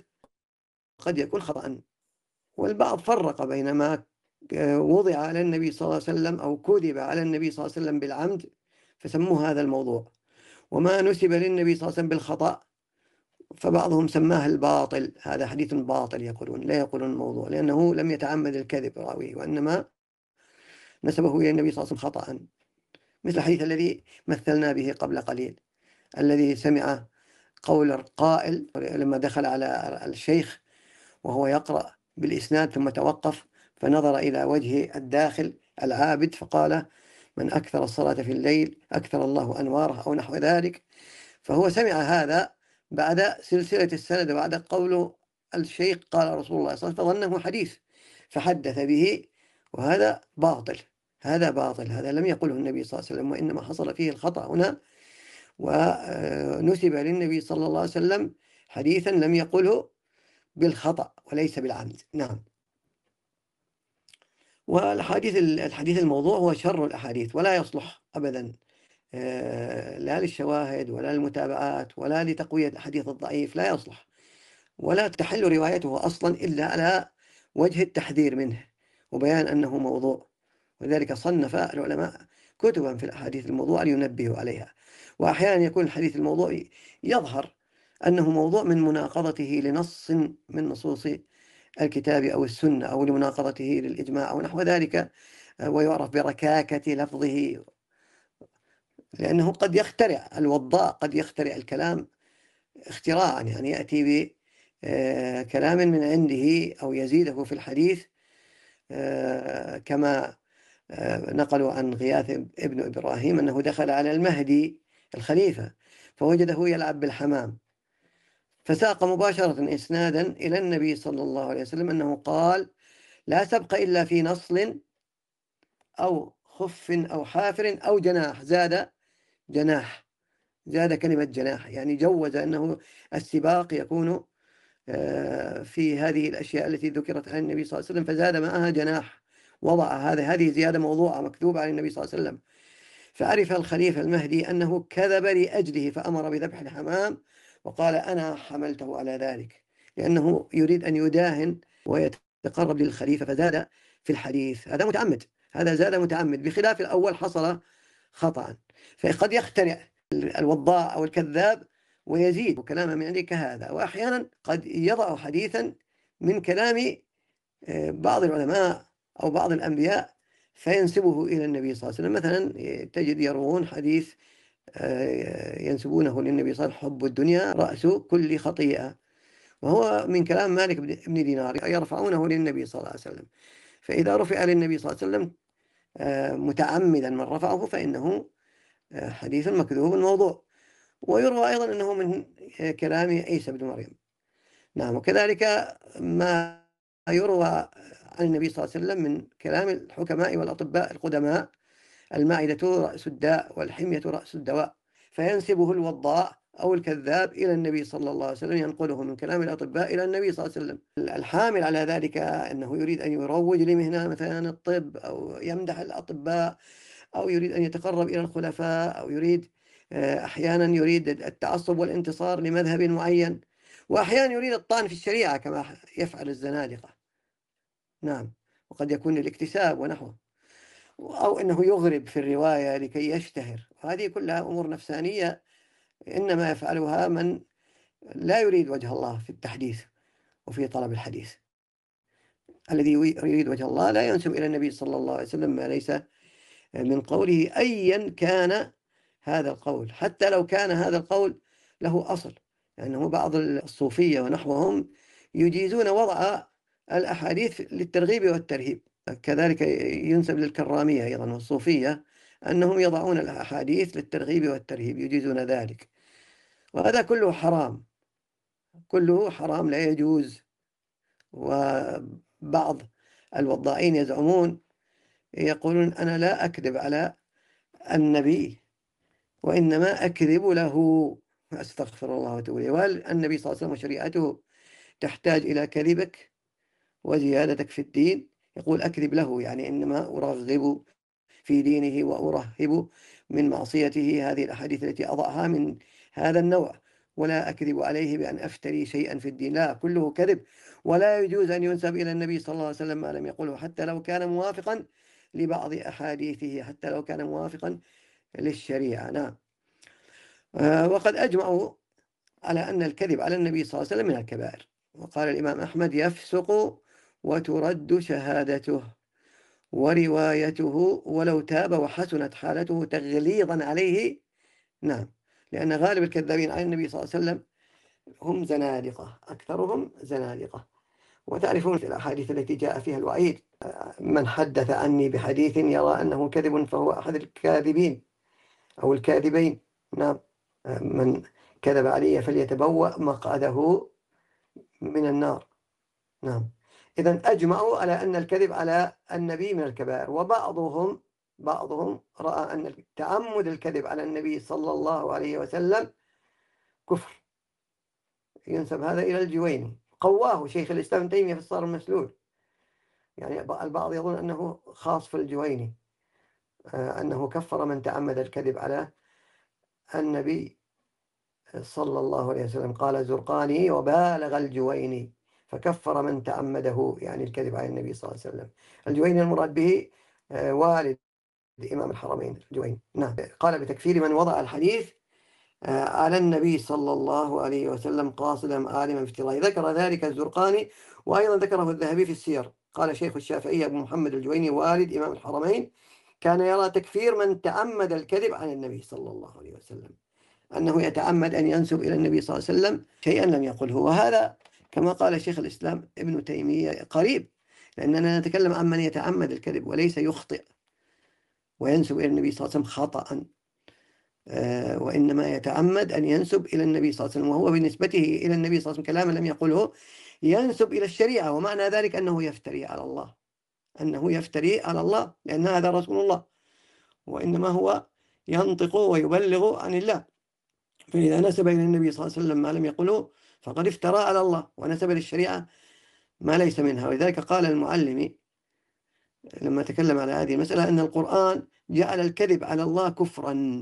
قد يكون خطأ. والبعض فرق بين ما وضع على النبي صلى الله عليه وسلم أو كذب على النبي صلى الله عليه وسلم بالعمد فسموه هذا الموضوع، وما نسب للنبي صلى الله عليه وسلم بالخطأ فبعضهم سماه الباطل، هذا حديث باطل يقولون، لا يقولون موضوع، لأنه لم يتعمد الكذب راويه وإنما نسبه إلى النبي صلى الله عليه وسلم خطأ، مثل الحديث الذي مثلنا به قبل قليل، الذي سمع قول القائل لما دخل على الشيخ وهو يقرأ بالإسناد ثم توقف فنظر إلى وجه الداخل العابد فقال: من أكثر الصلاة في الليل أكثر الله أنواره، أو نحو ذلك. فهو سمع هذا بعد سلسلة السند وبعد قول الشيخ قال رسول الله صلى الله عليه وسلم فظنه حديث فحدث به، وهذا باطل، هذا باطل، هذا لم يقله النبي صلى الله عليه وسلم، وإنما حصل فيه الخطأ هنا ونسب للنبي صلى الله عليه وسلم حديثا لم يقله بالخطأ وليس بالعمد. نعم. الحديث الموضوع هو شر الأحاديث ولا يصلح أبدا لا للشواهد ولا للمتابعات ولا لتقوية الحديث الضعيف، لا يصلح ولا تحل روايته أصلا إلا على وجه التحذير منه وبيان أنه موضوع. ولذلك صنف العلماء كتبا في الأحاديث الموضوع لينبهوا عليها. وأحيانا يكون الحديث الموضوع يظهر أنه موضوع من مناقضته لنص من نصوص الكتاب أو السنة أو لمناقضته للإجماع أو نحو ذلك، ويعرف بركاكة لفظه، لأنه قد يخترع الوضاء، قد يخترع الكلام اختراعا، يعني يأتي بكلام من عنده أو يزيده في الحديث، كما نقلوا عن غياث ابن إبراهيم أنه دخل على المهدي الخليفة فوجده يلعب بالحمام، فساق مباشرة إسنادا إلى النبي صلى الله عليه وسلم أنه قال: لا سبق إلا في نصل أو خف أو حافر أو جناح، زاد جناح، زاد كلمة جناح، يعني جوز أنه السباق يكون في هذه الأشياء التي ذكرت عن النبي صلى الله عليه وسلم، فزاد معها جناح، وضع هذه زيادة موضوعة مكتوبة عن النبي صلى الله عليه وسلم. فعرف الخليفة المهدي أنه كذب لأجله فأمر بذبح الحمام وقال: أنا حملته على ذلك، لأنه يريد أن يداهن ويتقرب للخليفة فزاد في الحديث. هذا متعمد، هذا زاد متعمد، بخلاف الأول حصل خطأ. فقد يخترع الوضاع أو الكذاب ويزيد كلاما من عنده كهذا، وأحيانا قد يضع حديثا من كلام بعض العلماء أو بعض الأنبياء فينسبه إلى النبي صلى الله عليه وسلم. مثلا تجد يروون حديث ينسبونه للنبي صلى الله عليه وسلم: حب الدنيا رأس كل خطيئة، وهو من كلام مالك بن دينار، يرفعونه للنبي صلى الله عليه وسلم. فإذا رفع للنبي صلى الله عليه وسلم متعمدا من رفعه فإنه حديث مكذوب موضوع. ويروى أيضا أنه من كلام عيسى بن مريم. نعم. وكذلك ما يروى عن النبي صلى الله عليه وسلم من كلام الحكماء والأطباء القدماء: المعدة رأس الداء والحمية رأس الدواء، فينسبه الوضاء أو الكذاب إلى النبي صلى الله عليه وسلم، ينقله من كلام الأطباء إلى النبي صلى الله عليه وسلم. الحامل على ذلك أنه يريد أن يروج لمهنة مثلا الطب، أو يمدح الأطباء، أو يريد أن يتقرب إلى الخلفاء، أو يريد أحيانا يريد التعصب والانتصار لمذهب معين، وأحيانا يريد الطعن في الشريعة كما يفعل الزنادقة. نعم، وقد يكون الاكتساب ونحوه، أو أنه يغرب في الرواية لكي يشتهر. هذه كلها أمور نفسانية إنما يفعلها من لا يريد وجه الله في التحديث وفي طلب الحديث. الذي يريد وجه الله لا ينسب إلى النبي صلى الله عليه وسلم ما ليس من قوله، أيا كان هذا القول، حتى لو كان هذا القول له أصل. لأنه يعني بعض الصوفية ونحوهم يجيزون وضع الأحاديث للترغيب والترهيب. كذلك ينسب للكرامية أيضا والصوفية أنهم يضعون الأحاديث للترغيب والترهيب، يجيزون ذلك، وهذا كله حرام، كله حرام لا يجوز. وبعض الوضاعين يزعمون يقولون أنا لا أكذب على النبي وإنما أكذب له، أستغفر الله وأتوب إليه. والنبي صلى الله عليه وسلم وشريعته تحتاج إلى كذبك وزيادتك في الدين؟ يقول أكذب له يعني إنما أرغب في دينه وأرهب من معصيته. هذه الأحاديث التي أضعها من هذا النوع، ولا أكذب عليه بأن أفتري شيئا في الدين، لا، كله كذب. ولا يجوز أن ينسب إلى النبي صلى الله عليه وسلم ما لم يقوله، حتى لو كان موافقا لبعض أحاديثه، حتى لو كان موافقا للشريعة. نعم. وقد أجمعوا على أن الكذب على النبي صلى الله عليه وسلم من الكبائر. وقال الإمام أحمد يفسق وترد شهادته وروايته ولو تاب وحسنت حالته تغليظا عليه. نعم، لأن غالب الكذابين على النبي صلى الله عليه وسلم هم زنادقة، أكثرهم زنادقة. وتعرفون في الأحاديث التي جاء فيها الوعيد، من حدث عني بحديث يرى أنه كذب فهو أحد الكاذبين أو الكاذبين. نعم، من كذب علي فليتبوأ مقعده من النار. نعم، إذن أجمعوا على أن الكذب على النبي من الكبائر. وبعضهم رأى أن تعمد الكذب على النبي صلى الله عليه وسلم كفر. ينسب هذا إلى الجويني، قواه شيخ الإسلام ابن تيمية في الصارم المسلول. يعني البعض يظن أنه خاص في الجويني، أنه كفر من تعمد الكذب على النبي صلى الله عليه وسلم. قال الزرقاني وبالغ الجويني فكفر من تعمده، يعني الكذب على النبي صلى الله عليه وسلم. الجويني المراد به والد إمام الحرمين الجويني. نعم، قال بتكفير من وضع الحديث على النبي صلى الله عليه وسلم قاصدا عالما بافتراء. ذكر ذلك الزرقاني، وأيضا ذكره الذهبي في السير. قال شيخ الشافعي أبو محمد الجويني والد إمام الحرمين كان يرى تكفير من تعمد الكذب على النبي صلى الله عليه وسلم، أنه يتعمد أن ينسب إلى النبي صلى الله عليه وسلم شيئا لم يقله. وهذا كما قال شيخ الإسلام ابن تيمية قريب، لأننا نتكلم عن من يتعمد الكذب وليس يخطئ وينسب إلى النبي صلى الله عليه وسلم خطأ، وإنما يتعمد أن ينسب إلى النبي صلى الله عليه وسلم، وهو بنسبته إلى النبي صلى الله عليه وسلم كلاما لم يقله ينسب إلى الشريعة. ومعنى ذلك أنه يفتري على الله، أنه يفتري على الله، لأن هذا رسول الله، وإنما هو ينطق ويبلغ عن الله. فإذا نسب إلى النبي صلى الله عليه وسلم ما لم يقله فقد افترى على الله ونسب للشريعة ما ليس منها. ولذلك قال المعلمي لما تكلم على هذه المسألة أن القرآن جعل الكذب على الله كفرا،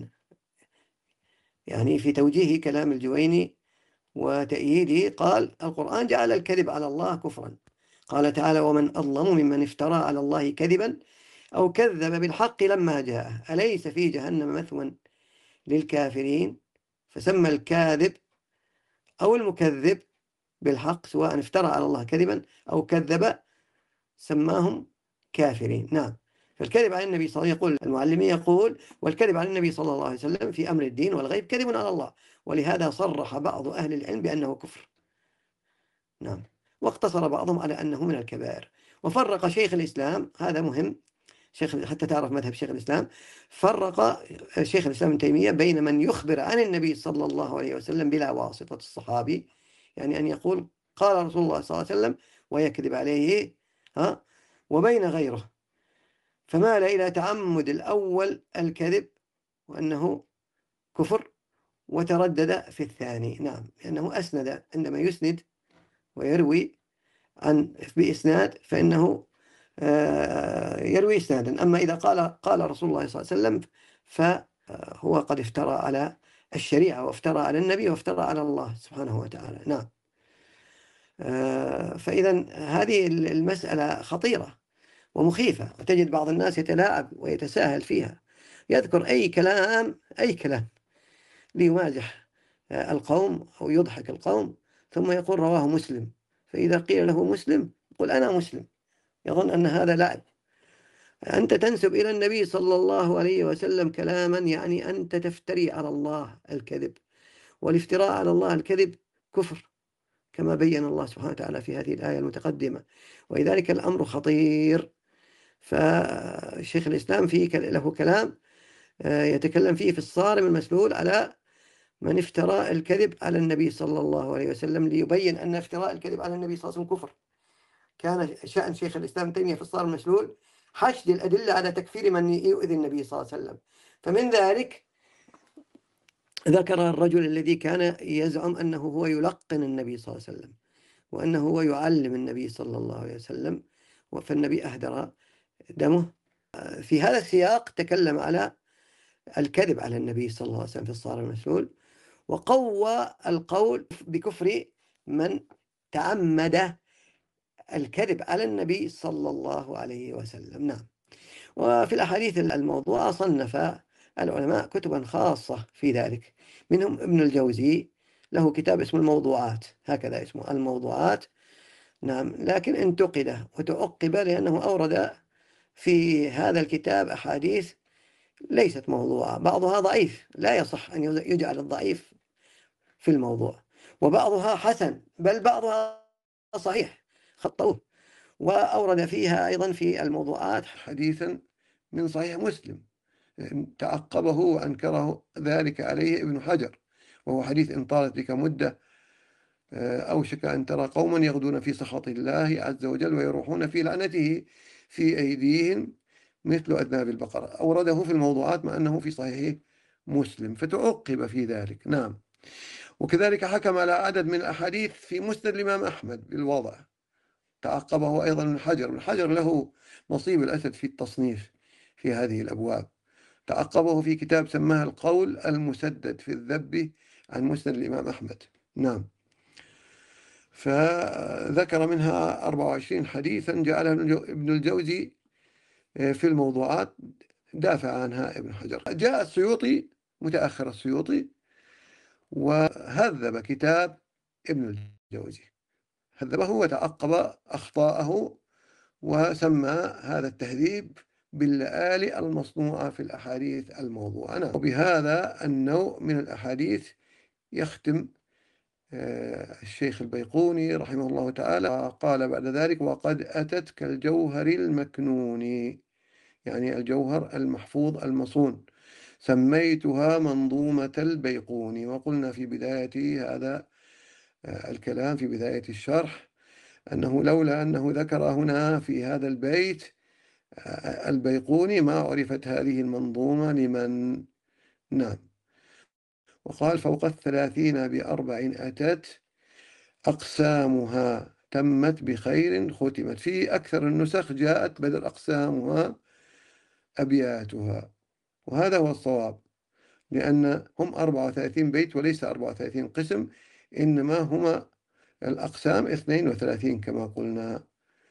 يعني في توجيه كلام الجويني وتأييده قال القرآن جعل الكذب على الله كفرا. قال تعالى ومن أظلم ممن افترى على الله كذبا أو كذب بالحق لما جاءه أليس في جهنم مثوى للكافرين. فسمى الكاذب أو المكذب بالحق سواء افترى على الله كذبا أو كذب سماهم كافرين. نعم، فالكذب على النبي صلى الله عليه وسلم، يقول المعلمي يقول والكذب على النبي صلى الله عليه وسلم في أمر الدين والغيب كذب على الله، ولهذا صرح بعض أهل العلم بأنه كفر. نعم، واقتصر بعضهم على أنه من الكبائر. وفرق شيخ الإسلام، هذا مهم حتى تعرف مذهب شيخ الإسلام، فرق شيخ الإسلام ابن تيمية بين من يخبر عن النبي صلى الله عليه وسلم بلا واسطة الصحابي، يعني أن يقول قال رسول الله صلى الله عليه وسلم ويكذب عليه، وبين غيره فمال إلى تعمد الأول الكذب وأنه كفر، وتردد في الثاني. نعم، لأنه أسند، عندما يسند ويروي عن بإسناد فإنه يروي إسنادا. أما إذا قال رسول الله صلى الله عليه وسلم هو قد افترى على الشريعة وافترى على النبي وافترى على الله سبحانه وتعالى. نعم. فإذا هذه المسألة خطيرة ومخيفة، وتجد بعض الناس يتلاعب ويتساهل فيها، يذكر أي كلام ليمازح القوم أو يضحك القوم، ثم يقول رواه مسلم، فإذا قيل له مسلم يقول أنا مسلم، يظن أن هذا لعب. أنت تنسب إلى النبي صلى الله عليه وسلم كلاما، يعني أنت تفتري على الله الكذب، والافتراء على الله الكذب كفر، كما بين الله سبحانه وتعالى في هذه الآية المتقدمة، ولذلك الأمر خطير. فشيخ الإسلام له كلام يتكلم فيه في الصارم المسلول على من افترى الكذب على النبي صلى الله عليه وسلم، ليبين أن افتراء الكذب على النبي صلى الله عليه وسلم كفر. كان شأن شيخ الإسلام ابن تيمية في الصارم المسلول حشد الأدلة على تكفير من يؤذي النبي صلى الله عليه وسلم. فمن ذلك ذكر الرجل الذي كان يزعم أنه هو يلقن النبي صلى الله عليه وسلم، وأنه هو يعلم النبي صلى الله عليه وسلم، فالنبي أهدر دمه. في هذا السياق تكلم على الكذب على النبي صلى الله عليه وسلم في الصارم المسلول، وقوى القول بكفر من تعمد الكذب على النبي صلى الله عليه وسلم. نعم. وفي الأحاديث الموضوعة صنف العلماء كتبا خاصة في ذلك، منهم ابن الجوزي له كتاب اسمه الموضوعات، هكذا اسمه الموضوعات. نعم. لكن انتقد وتعقب لأنه أورد في هذا الكتاب أحاديث ليست موضوعة، بعضها ضعيف لا يصح أن يجعل الضعيف في الموضوع، وبعضها حسن، بل بعضها صحيح خطوه. وأورد فيها أيضا في الموضوعات حديثا من صحيح مسلم تعقبه وأنكره ذلك عليه ابن حجر، وهو حديث إن طالت بك مدة أوشك أن ترى قوما يغدون في سخط الله عز وجل ويروحون في لعنته في أيديهم مثل أذناب البقرة. أورده في الموضوعات مع أنه في صحيح مسلم، فتعقب في ذلك. نعم. وكذلك حكم على عدد من الأحاديث في مسند الإمام أحمد بالوضع، تعقبه أيضا ابن حجر. ابن حجر له نصيب الأسد في التصنيف في هذه الأبواب، تعقبه في كتاب سماه القول المسدد في الذب عن مسند الإمام أحمد. نعم. فذكر منها 24 حديثا جعلها ابن الجوزي في الموضوعات، دافع عنها ابن حجر. جاء السيوطي متأخر السيوطي وهذب كتاب ابن الجوزي، هذبه وتعقب أخطاءه وسمى هذا التهذيب باللآلئ المصنوعة في الأحاديث الموضوعة. وبهذا النوع من الأحاديث يختم الشيخ البيقوني رحمه الله تعالى، قال بعد ذلك: وقد أتت كالجوهر المكنون، يعني الجوهر المحفوظ المصون، سميتها منظومة البيقوني. وقلنا في بداية هذا الكلام في بداية الشرح أنه لولا أنه ذكر هنا في هذا البيت البيقوني ما عرفت هذه المنظومة لمن. نعم. وقال: فوق 30 ب4 أتت أقسامها تمت بخير ختمت. في أكثر النسخ جاءت بدل أقسامها أبياتها، وهذا هو الصواب، لأن هم 34 بيت وليس 34 قسم، إنما هما الأقسام 32 كما قلنا.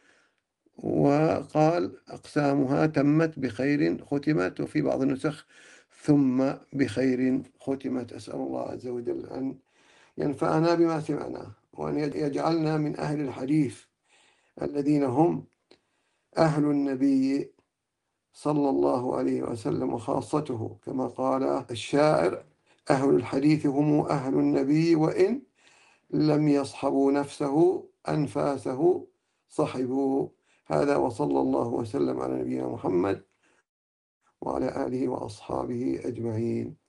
وقال: أقسامها تمت بخير ختمت، وفي بعض النسخ ثم بخير ختمت. أسأل الله عز وجل أن ينفعنا بما سمعنا، وأن يجعلنا من أهل الحديث الذين هم أهل النبي صلى الله عليه وسلم وخاصته، كما قال الشاعر: أهل الحديث هم أهل النبي وإن لم يصحبوا نفسه أنفاسه صحبوا. هذا، وصلى الله وسلم على نبينا محمد وعلى آله وأصحابه أجمعين.